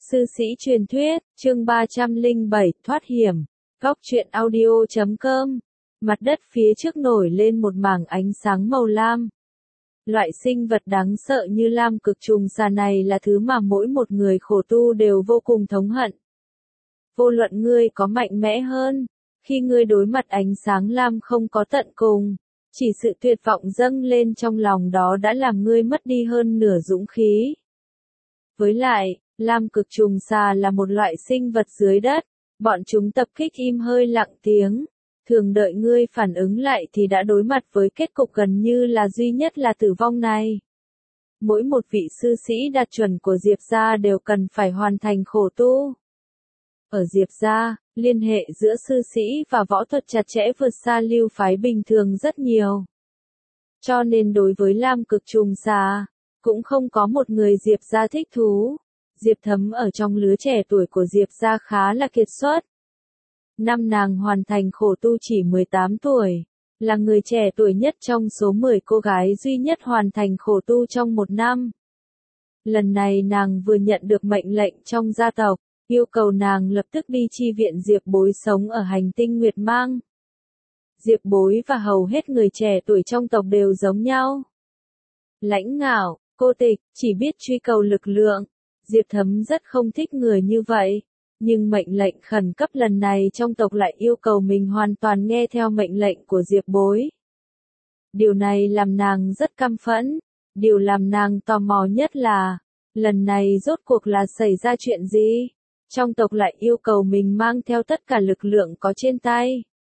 Sư sĩ truyền thuyết, chương 307, thoát hiểm. Góc truyện audio.com. Mặt đất phía trước nổi lên một mảng ánh sáng màu lam. Loại sinh vật đáng sợ như lam cực trùng xà này là thứ mà mỗi một người khổ tu đều vô cùng thống hận. Vô luận ngươi có mạnh mẽ hơn, khi ngươi đối mặt ánh sáng lam không có tận cùng, chỉ sự tuyệt vọng dâng lên trong lòng đó đã làm ngươi mất đi hơn nửa dũng khí. Với lại, lam cực trùng xà là một loại sinh vật dưới đất, bọn chúng tập kích im hơi lặng tiếng, thường đợi ngươi phản ứng lại thì đã đối mặt với kết cục gần như là duy nhất là tử vong này. Mỗi một vị sư sĩ đạt chuẩn của Diệp gia đều cần phải hoàn thành khổ tu. Ở Diệp gia, liên hệ giữa sư sĩ và võ thuật chặt chẽ vượt xa lưu phái bình thường rất nhiều. Cho nên đối với lam cực trùng xà, cũng không có một người Diệp gia thích thú. Diệp Thấm ở trong lứa trẻ tuổi của Diệp gia khá là kiệt xuất. Năm nàng hoàn thành khổ tu chỉ 18 tuổi, là người trẻ tuổi nhất trong số 10 cô gái duy nhất hoàn thành khổ tu trong một năm. Lần này nàng vừa nhận được mệnh lệnh trong gia tộc, yêu cầu nàng lập tức đi chi viện Diệp Bối sống ở hành tinh Nguyệt Mang. Diệp Bối và hầu hết người trẻ tuổi trong tộc đều giống nhau. Lãnh ngạo, cô tịch, chỉ biết truy cầu lực lượng. Diệp Thấm rất không thích người như vậy, nhưng mệnh lệnh khẩn cấp lần này trong tộc lại yêu cầu mình hoàn toàn nghe theo mệnh lệnh của Diệp Bối. Điều này làm nàng rất căm phẫn, điều làm nàng tò mò nhất là, lần này rốt cuộc là xảy ra chuyện gì? Trong tộc lại yêu cầu mình mang theo tất cả lực lượng có trên tay.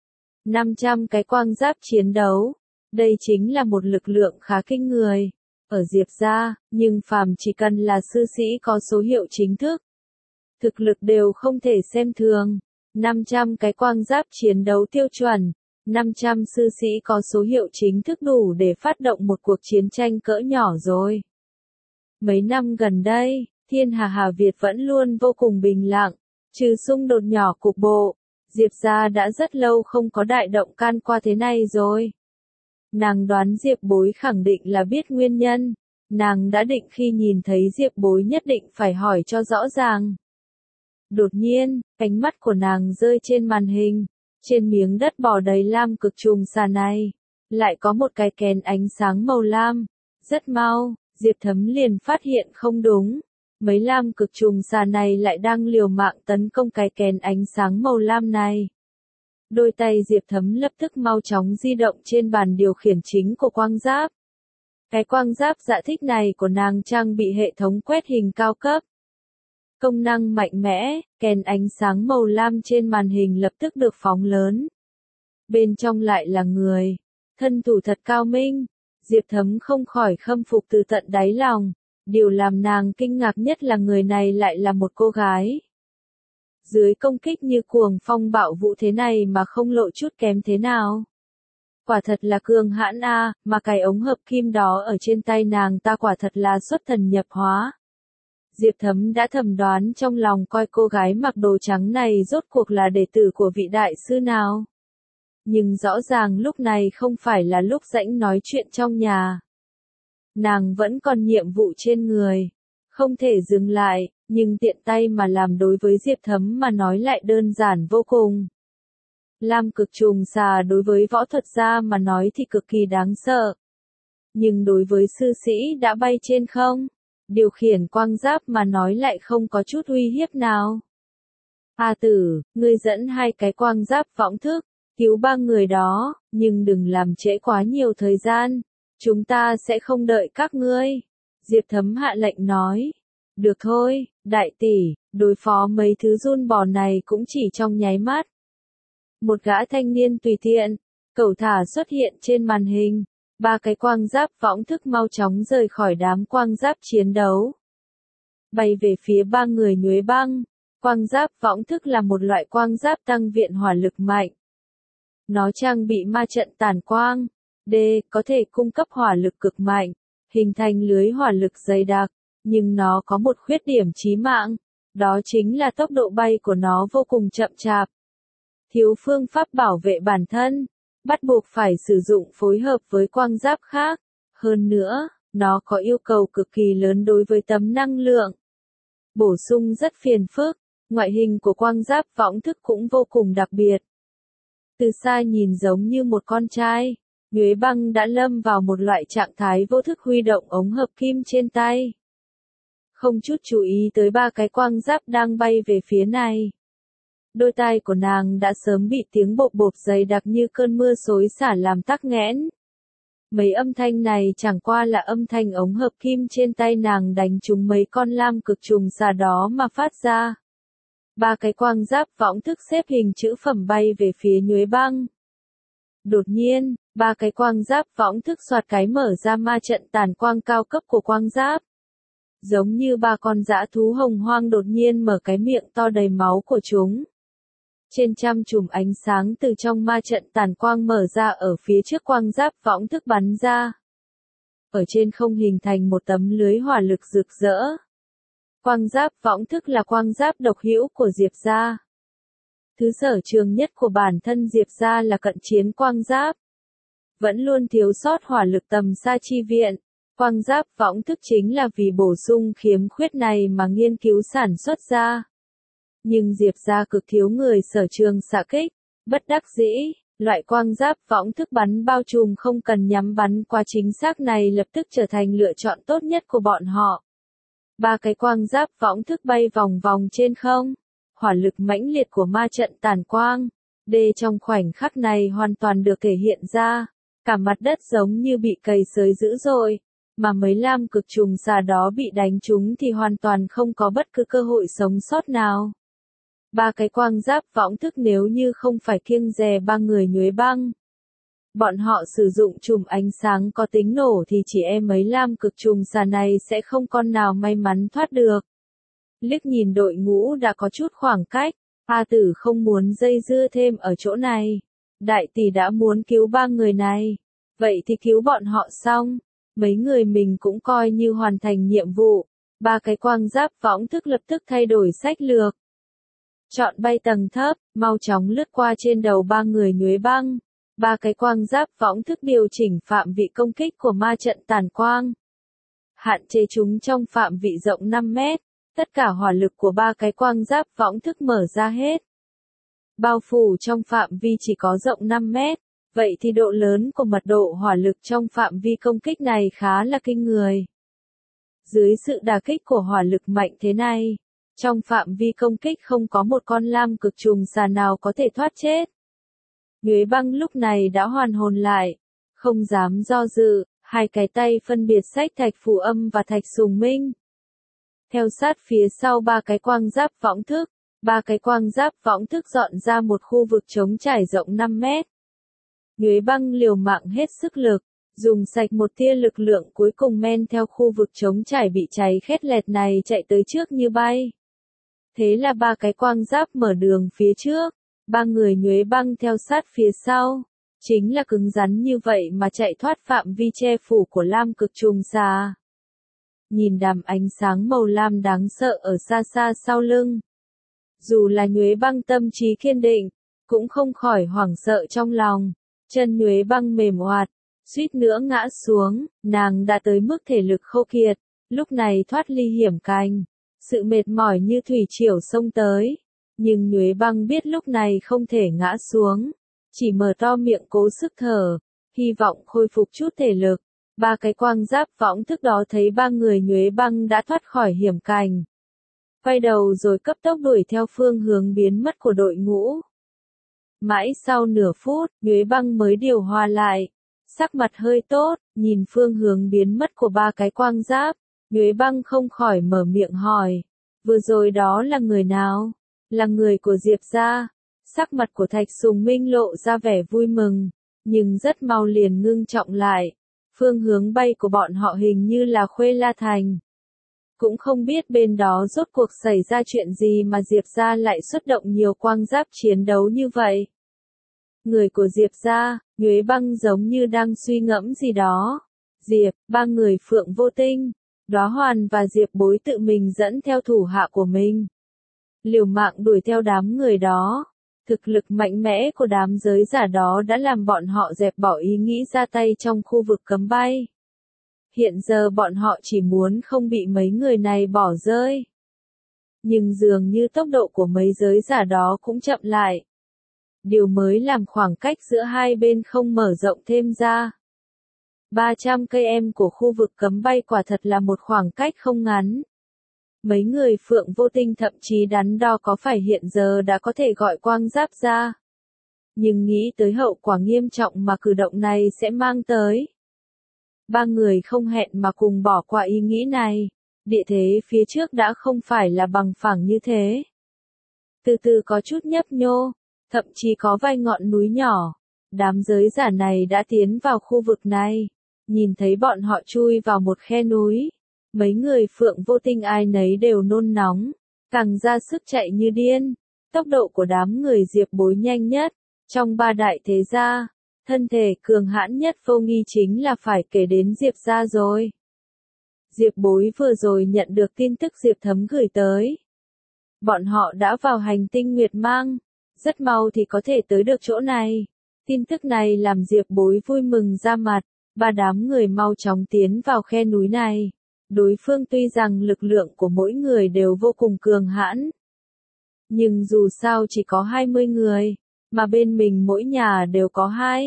500 cái quang giáp chiến đấu, đây chính là một lực lượng khá kinh người. Ở Diệp gia, nhưng phàm chỉ cần là sư sĩ có số hiệu chính thức, thực lực đều không thể xem thường. 500 cái quang giáp chiến đấu tiêu chuẩn, 500 sư sĩ có số hiệu chính thức đủ để phát động một cuộc chiến tranh cỡ nhỏ rồi. Mấy năm gần đây, thiên hà Việt vẫn luôn vô cùng bình lặng, trừ xung đột nhỏ cục bộ, Diệp gia đã rất lâu không có đại động can qua thế này rồi. Nàng đoán Diệp Bối khẳng định là biết nguyên nhân, nàng đã định khi nhìn thấy Diệp Bối nhất định phải hỏi cho rõ ràng. Đột nhiên, ánh mắt của nàng rơi trên màn hình, trên miếng đất bò đầy lam cực trùng xà này, lại có một cái kén ánh sáng màu lam. Rất mau, Diệp Thấm liền phát hiện không đúng, mấy lam cực trùng xà này lại đang liều mạng tấn công cái kén ánh sáng màu lam này. Đôi tay Diệp Thấm lập tức mau chóng di động trên bàn điều khiển chính của quang giáp. Cái quang giáp dạ thích này của nàng trang bị hệ thống quét hình cao cấp. Công năng mạnh mẽ, kèn ánh sáng màu lam trên màn hình lập tức được phóng lớn. Bên trong lại là người, thân thủ thật cao minh. Diệp Thấm không khỏi khâm phục từ tận đáy lòng. Điều làm nàng kinh ngạc nhất là người này lại là một cô gái. Dưới công kích như cuồng phong bạo vũ thế này mà không lộ chút kém thế nào. Quả thật là cường hãn a, mà cái ống hợp kim đó ở trên tay nàng ta quả thật là xuất thần nhập hóa. Diệp Thấm đã thầm đoán trong lòng coi cô gái mặc đồ trắng này rốt cuộc là đệ tử của vị đại sư nào. Nhưng rõ ràng lúc này không phải là lúc rảnh nói chuyện trong nhà. Nàng vẫn còn nhiệm vụ trên người, không thể dừng lại, nhưng tiện tay mà làm đối với Diệp Thấm mà nói lại đơn giản vô cùng. Lam cực trùng xà đối với võ thuật gia mà nói thì cực kỳ đáng sợ. Nhưng đối với sư sĩ đã bay trên không, điều khiển quang giáp mà nói lại không có chút uy hiếp nào. A tử, ngươi dẫn 2 cái quang giáp võng thức, cứu 3 người đó, nhưng đừng làm trễ quá nhiều thời gian, chúng ta sẽ không đợi các ngươi. Diệp Thấm hạ lệnh nói. Được thôi, đại tỷ, đối phó mấy thứ giun bò này cũng chỉ trong nháy mắt. Một gã thanh niên tùy tiện, cẩu thả xuất hiện trên màn hình, 3 cái quang giáp võng thức mau chóng rời khỏi đám quang giáp chiến đấu. Bay về phía 3 người nhuế băng, quang giáp võng thức là một loại quang giáp tăng viện hỏa lực mạnh. Nó trang bị ma trận tản quang, có thể cung cấp hỏa lực cực mạnh, hình thành lưới hỏa lực dày đặc. Nhưng nó có một khuyết điểm chí mạng, đó chính là tốc độ bay của nó vô cùng chậm chạp. Thiếu phương pháp bảo vệ bản thân, bắt buộc phải sử dụng phối hợp với quang giáp khác. Hơn nữa, nó có yêu cầu cực kỳ lớn đối với tấm năng lượng. bổ sung rất phiền phức, ngoại hình của quang giáp võng thức cũng vô cùng đặc biệt. Từ xa nhìn giống như một con trai, Nhuế Băng đã lâm vào một loại trạng thái vô thức huy động ống hợp kim trên tay. Không chút chú ý tới ba cái quang giáp đang bay về phía này. Đôi tai của nàng đã sớm bị tiếng bộp bộp dày đặc như cơn mưa xối xả làm tắc nghẽn. Mấy âm thanh này chẳng qua là âm thanh ống hợp kim trên tay nàng đánh trúng mấy con lam cực trùng xà đó mà phát ra. Ba cái quang giáp võng thức xếp hình chữ phẩm bay về phía Nhuế Băng. Đột nhiên, ba cái quang giáp võng thức xoạt cái mở ra ma trận tàn quang cao cấp của quang giáp. Giống như ba con dã thú hồng hoang đột nhiên mở cái miệng to đầy máu của chúng. Trên trăm chùm ánh sáng từ trong ma trận tàn quang mở ra ở phía trước quang giáp võng thức bắn ra. Ở trên không hình thành một tấm lưới hỏa lực rực rỡ. Quang giáp võng thức là quang giáp độc hữu của Diệp gia. Thứ sở trường nhất của bản thân Diệp gia là cận chiến quang giáp. Vẫn luôn thiếu sót hỏa lực tầm xa chi viện. Quang giáp võng thức chính là vì bổ sung khiếm khuyết này mà nghiên cứu sản xuất ra. Nhưng Diệp gia cực thiếu người sở trường xạ kích, bất đắc dĩ, loại quang giáp võng thức bắn bao trùm không cần nhắm bắn quá chính xác này lập tức trở thành lựa chọn tốt nhất của bọn họ. Ba cái quang giáp võng thức bay vòng vòng trên không, hỏa lực mãnh liệt của ma trận tàn quang, trong khoảnh khắc này hoàn toàn được thể hiện ra, cả mặt đất giống như bị cày xới dữ dội, mà mấy lam cực trùng xà đó bị đánh trúng thì hoàn toàn không có bất cứ cơ hội sống sót nào. Ba cái quang giáp võng thức nếu như không phải kiêng dè ba người Nhuế Băng. Bọn họ sử dụng chùm ánh sáng có tính nổ thì chỉ mấy lam cực trùng xà này sẽ không con nào may mắn thoát được. Liếc nhìn đội ngũ đã có chút khoảng cách, A Tử không muốn dây dưa thêm ở chỗ này. Đại tỷ đã muốn cứu ba người này, vậy thì cứu bọn họ xong, mấy người mình cũng coi như hoàn thành nhiệm vụ. Ba cái quang giáp võng thức lập tức thay đổi sách lược. Chọn bay tầng thấp, mau chóng lướt qua trên đầu ba người Nhuế Băng. Ba cái quang giáp võng thức điều chỉnh phạm vị công kích của ma trận tàn quang. Hạn chế chúng trong phạm vị rộng 5 mét, tất cả hỏa lực của ba cái quang giáp võng thức mở ra hết. Bao phủ trong phạm vi chỉ có rộng 5 mét, vậy thì độ lớn của mật độ hỏa lực trong phạm vi công kích này khá là kinh người. Dưới sự đả kích của hỏa lực mạnh thế này, trong phạm vi công kích không có một con lam cực trùng xà nào có thể thoát chết. Nhuế Băng lúc này đã hoàn hồn lại, không dám do dự, hai cái tay phân biệt xách thạch phù âm và thạch sùng minh. Theo sát phía sau ba cái quang giáp võng thức, ba cái quang giáp võng thức dọn ra một khu vực trống trải rộng 5 mét. Nhuế Băng liều mạng hết sức lực, dùng sạch một tia lực lượng cuối cùng men theo khu vực trống trải bị cháy khét lẹt này chạy tới trước như bay. Thế là ba cái quang giáp mở đường phía trước, ba người Nhuế Băng theo sát phía sau. Chính là cứng rắn như vậy mà chạy thoát phạm vi che phủ của lam cực trùng xà. Nhìn đám ánh sáng màu lam đáng sợ ở xa xa sau lưng. Dù là Nhuế Băng tâm trí kiên định, cũng không khỏi hoảng sợ trong lòng. Chân Nhuế Băng mềm oạt, suýt nữa ngã xuống, nàng đã tới mức thể lực khô kiệt, lúc này thoát ly hiểm cảnh. Sự mệt mỏi như thủy triều xông tới, nhưng Nhuế Băng biết lúc này không thể ngã xuống, chỉ mở to miệng cố sức thở, hy vọng khôi phục chút thể lực. Ba cái quang giáp võng thức đó thấy ba người Nhuế Băng đã thoát khỏi hiểm cảnh, quay đầu rồi cấp tốc đuổi theo phương hướng biến mất của đội ngũ. Mãi sau nửa phút, Nhuế Băng mới điều hòa lại, sắc mặt hơi tốt, nhìn phương hướng biến mất của ba cái quang giáp. Nhuế Băng không khỏi mở miệng hỏi, vừa rồi đó là người nào? Là người của Diệp gia. Sắc mặt của Thạch Sùng Minh lộ ra vẻ vui mừng, nhưng rất mau liền ngưng trọng lại. Phương hướng bay của bọn họ hình như là Khuê La Thành. Cũng không biết bên đó rốt cuộc xảy ra chuyện gì mà Diệp gia lại xuất động nhiều quang giáp chiến đấu như vậy. Người của Diệp gia, Nhuế Băng giống như đang suy ngẫm gì đó. Diệp, ba người Phượng Vô Tinh, Đóa Hoàn và Diệp Bối tự mình dẫn theo thủ hạ của mình. Liều mạng đuổi theo đám người đó. Thực lực mạnh mẽ của đám giới giả đó đã làm bọn họ dẹp bỏ ý nghĩ ra tay trong khu vực cấm bay. Hiện giờ bọn họ chỉ muốn không bị mấy người này bỏ rơi. Nhưng dường như tốc độ của mấy giới giả đó cũng chậm lại. Điều mới làm khoảng cách giữa hai bên không mở rộng thêm ra. 300 cây em của khu vực cấm bay quả thật là một khoảng cách không ngắn. Mấy người Phượng Vô Tinh thậm chí đắn đo có phải hiện giờ đã có thể gọi quang giáp ra. Nhưng nghĩ tới hậu quả nghiêm trọng mà cử động này sẽ mang tới. Ba người không hẹn mà cùng bỏ qua ý nghĩ này. Địa thế phía trước đã không phải là bằng phẳng như thế. Từ từ có chút nhấp nhô, thậm chí có vài ngọn núi nhỏ. Đám giới giả này đã tiến vào khu vực này. Nhìn thấy bọn họ chui vào một khe núi. Mấy người Phượng Vô Tinh ai nấy đều nôn nóng, càng ra sức chạy như điên. Tốc độ của đám người Diệp Bối nhanh nhất. Trong ba đại thế gia, thân thể cường hãn nhất vô nghi chính là phải kể đến Diệp gia rồi. Diệp Bối vừa rồi nhận được tin tức Diệp Thấm gửi tới. Bọn họ đã vào hành tinh Nguyệt Mang, rất mau thì có thể tới được chỗ này. Tin tức này làm Diệp Bối vui mừng ra mặt, ba đám người mau chóng tiến vào khe núi này. Đối phương tuy rằng lực lượng của mỗi người đều vô cùng cường hãn. Nhưng dù sao chỉ có 20 người, mà bên mình mỗi nhà đều có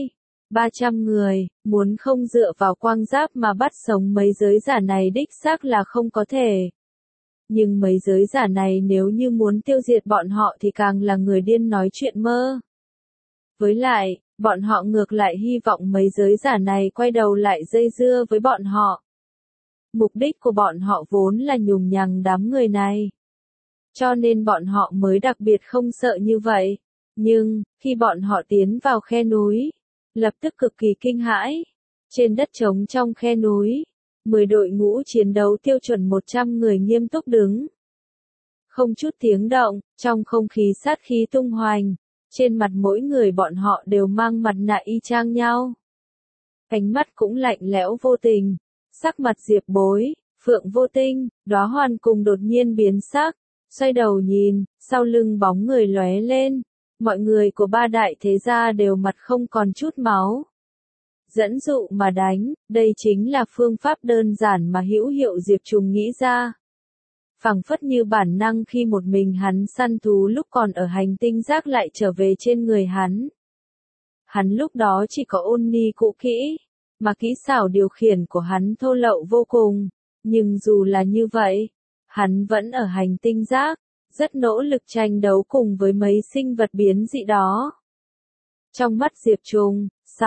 300 người, muốn không dựa vào quang giáp mà bắt sống mấy giới giả này đích xác là không có thể. Nhưng mấy giới giả này nếu như muốn tiêu diệt bọn họ thì càng là người điên nói chuyện mơ. Với lại, bọn họ ngược lại hy vọng mấy giới giả này quay đầu lại dây dưa với bọn họ. Mục đích của bọn họ vốn là nhùng nhằng đám người này. Cho nên bọn họ mới đặc biệt không sợ như vậy. Nhưng, khi bọn họ tiến vào khe núi, lập tức cực kỳ kinh hãi. Trên đất trống trong khe núi, 10 đội ngũ chiến đấu tiêu chuẩn 100 người nghiêm túc đứng. Không chút tiếng động, trong không khí sát khí tung hoành, trên mặt mỗi người bọn họ đều mang mặt nạ y chang nhau. Ánh mắt cũng lạnh lẽo vô tình, sắc mặt Diệp Bối, Phượng Vô Tinh, Đóa Hoàn cùng đột nhiên biến sắc, xoay đầu nhìn, sau lưng bóng người lóe lên. Mọi người của ba đại thế gia đều mặt không còn chút máu. Dẫn dụ mà đánh, đây chính là phương pháp đơn giản mà hữu hiệu Diệp Trùng nghĩ ra. Phảng phất như bản năng khi một mình hắn săn thú lúc còn ở hành tinh giác lại trở về trên người hắn. Hắn lúc đó chỉ có ôn ni cũ kỹ, mà kỹ xảo điều khiển của hắn thô lậu vô cùng. Nhưng dù là như vậy, hắn vẫn ở hành tinh giác, rất nỗ lực tranh đấu cùng với mấy sinh vật biến dị đó. Trong mắt Diệp Trùng,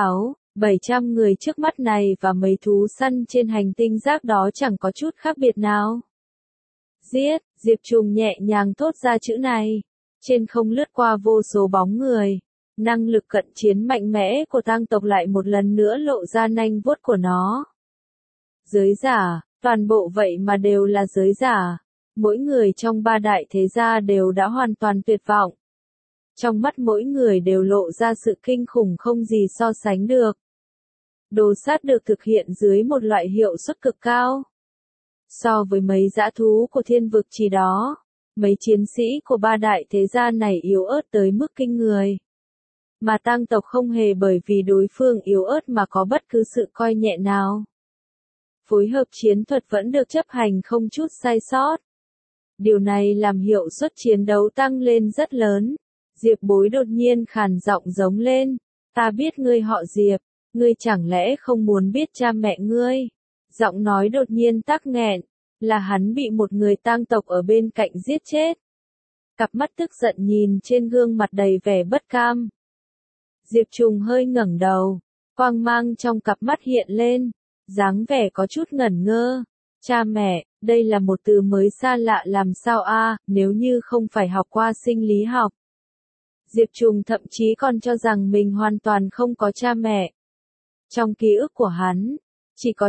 700 người trước mắt này và mấy thú săn trên hành tinh giác đó chẳng có chút khác biệt nào. Giết, Diệp Trùng nhẹ nhàng thốt ra chữ này. Trên không lướt qua vô số bóng người. Năng lực cận chiến mạnh mẽ của tang tộc lại một lần nữa lộ ra nanh vuốt của nó. Giới giả, toàn bộ vậy mà đều là giới giả. Mỗi người trong ba đại thế gia đều đã hoàn toàn tuyệt vọng. Trong mắt mỗi người đều lộ ra sự kinh khủng không gì so sánh được. Đồ sát được thực hiện dưới một loại hiệu suất cực cao. So với mấy dã thú của thiên vực chỉ đó, mấy chiến sĩ của ba đại thế gia này yếu ớt tới mức kinh người. Mà tang tộc không hề bởi vì đối phương yếu ớt mà có bất cứ sự coi nhẹ nào. Phối hợp chiến thuật vẫn được chấp hành không chút sai sót. Điều này làm hiệu suất chiến đấu tăng lên rất lớn. Diệp Bối đột nhiên khàn giọng giống lên. Ta biết ngươi họ Diệp, ngươi chẳng lẽ không muốn biết cha mẹ ngươi? Giọng nói đột nhiên tắc nghẹn, là hắn bị một người tang tộc ở bên cạnh giết chết. Cặp mắt tức giận nhìn trên gương mặt đầy vẻ bất cam. Diệp Trùng hơi ngẩng đầu, quang mang trong cặp mắt hiện lên, dáng vẻ có chút ngẩn ngơ. Cha mẹ, đây là một từ mới xa lạ làm sao nếu như không phải học qua sinh lý học. Diệp Trùng thậm chí còn cho rằng mình hoàn toàn không có cha mẹ. Trong ký ức của hắn, chỉ có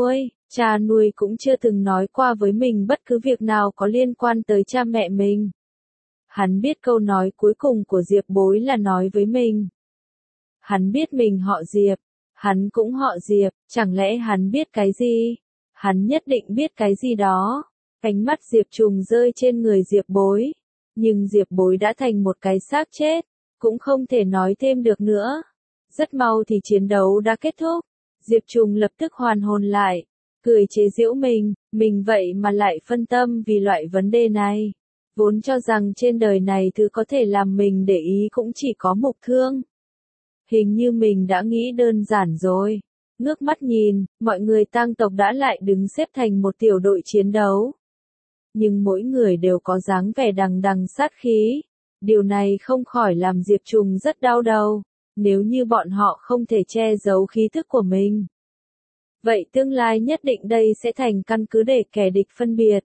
cha nuôi cũng chưa từng nói qua với mình bất cứ việc nào có liên quan tới cha mẹ mình. Hắn biết câu nói cuối cùng của Diệp Bối là nói với mình. Hắn biết mình họ Diệp, hắn cũng họ Diệp, chẳng lẽ hắn biết cái gì? Hắn nhất định biết cái gì đó. Ánh mắt Diệp Trùng rơi trên người Diệp Bối. Nhưng Diệp Bối đã thành một cái xác chết, cũng không thể nói thêm được nữa. Rất mau thì chiến đấu đã kết thúc. Diệp Trùng lập tức hoàn hồn lại, cười chế giễu mình vậy mà lại phân tâm vì loại vấn đề này. Vốn cho rằng trên đời này thứ có thể làm mình để ý cũng chỉ có Mục Thương. Hình như mình đã nghĩ đơn giản rồi. Ngước mắt nhìn, mọi người tang tộc đã lại đứng xếp thành một tiểu đội chiến đấu. Nhưng mỗi người đều có dáng vẻ đằng đằng sát khí. Điều này không khỏi làm Diệp Trùng rất đau đầu. Nếu như bọn họ không thể che giấu khí thức của mình, vậy tương lai nhất định đây sẽ thành căn cứ để kẻ địch phân biệt.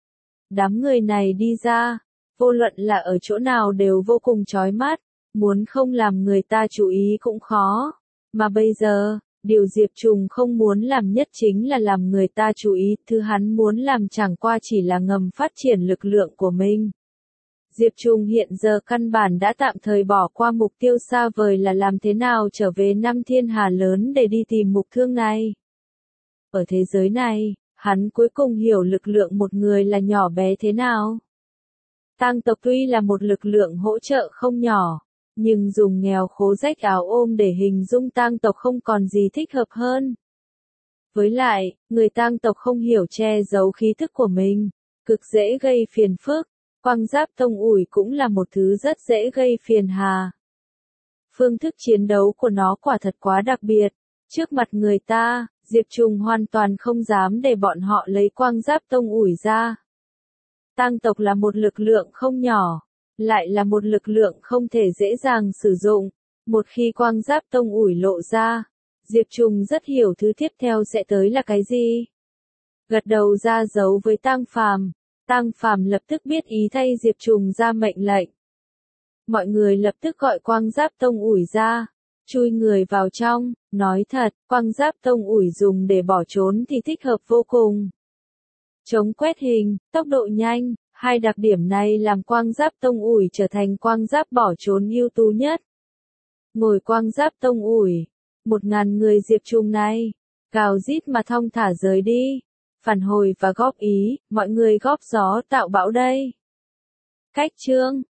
Đám người này đi ra, vô luận là ở chỗ nào đều vô cùng chói mắt, muốn không làm người ta chú ý cũng khó. Mà bây giờ, điều Diệp Trùng không muốn làm nhất chính là làm người ta chú ý, thứ hắn muốn làm chẳng qua chỉ là ngầm phát triển lực lượng của mình. Diệp Trùng hiện giờ căn bản đã tạm thời bỏ qua mục tiêu xa vời là làm thế nào trở về năm thiên hà lớn để đi tìm Mục Thương này. Ở thế giới này, hắn cuối cùng hiểu lực lượng một người là nhỏ bé thế nào. Tang tộc tuy là một lực lượng hỗ trợ không nhỏ, nhưng dùng nghèo khố rách áo ôm để hình dung tang tộc không còn gì thích hợp hơn. Với lại, người tang tộc không hiểu che giấu khí thức của mình, cực dễ gây phiền phức. Quang giáp tông ủi cũng là một thứ rất dễ gây phiền hà. Phương thức chiến đấu của nó quả thật quá đặc biệt. Trước mặt người ta, Diệp Trùng hoàn toàn không dám để bọn họ lấy quang giáp tông ủi ra. Tang tộc là một lực lượng không nhỏ, lại là một lực lượng không thể dễ dàng sử dụng. Một khi quang giáp tông ủi lộ ra, Diệp Trùng rất hiểu thứ tiếp theo sẽ tới là cái gì. Gật đầu ra dấu với Tang Phàm. Tang Phàm lập tức biết ý thay Diệp Trùng ra mệnh lệnh. Mọi người lập tức gọi quang giáp tông ủi ra, chui người vào trong, nói thật, quang giáp tông ủi dùng để bỏ trốn thì thích hợp vô cùng. Chống quét hình, tốc độ nhanh, hai đặc điểm này làm quang giáp tông ủi trở thành quang giáp bỏ trốn ưu tú nhất. Ngồi quang giáp tông ủi, 1000 người Diệp Trùng này, gào rít mà thong thả rời đi. Phản hồi và góp ý, mọi người góp gió tạo bão đây. Cách chương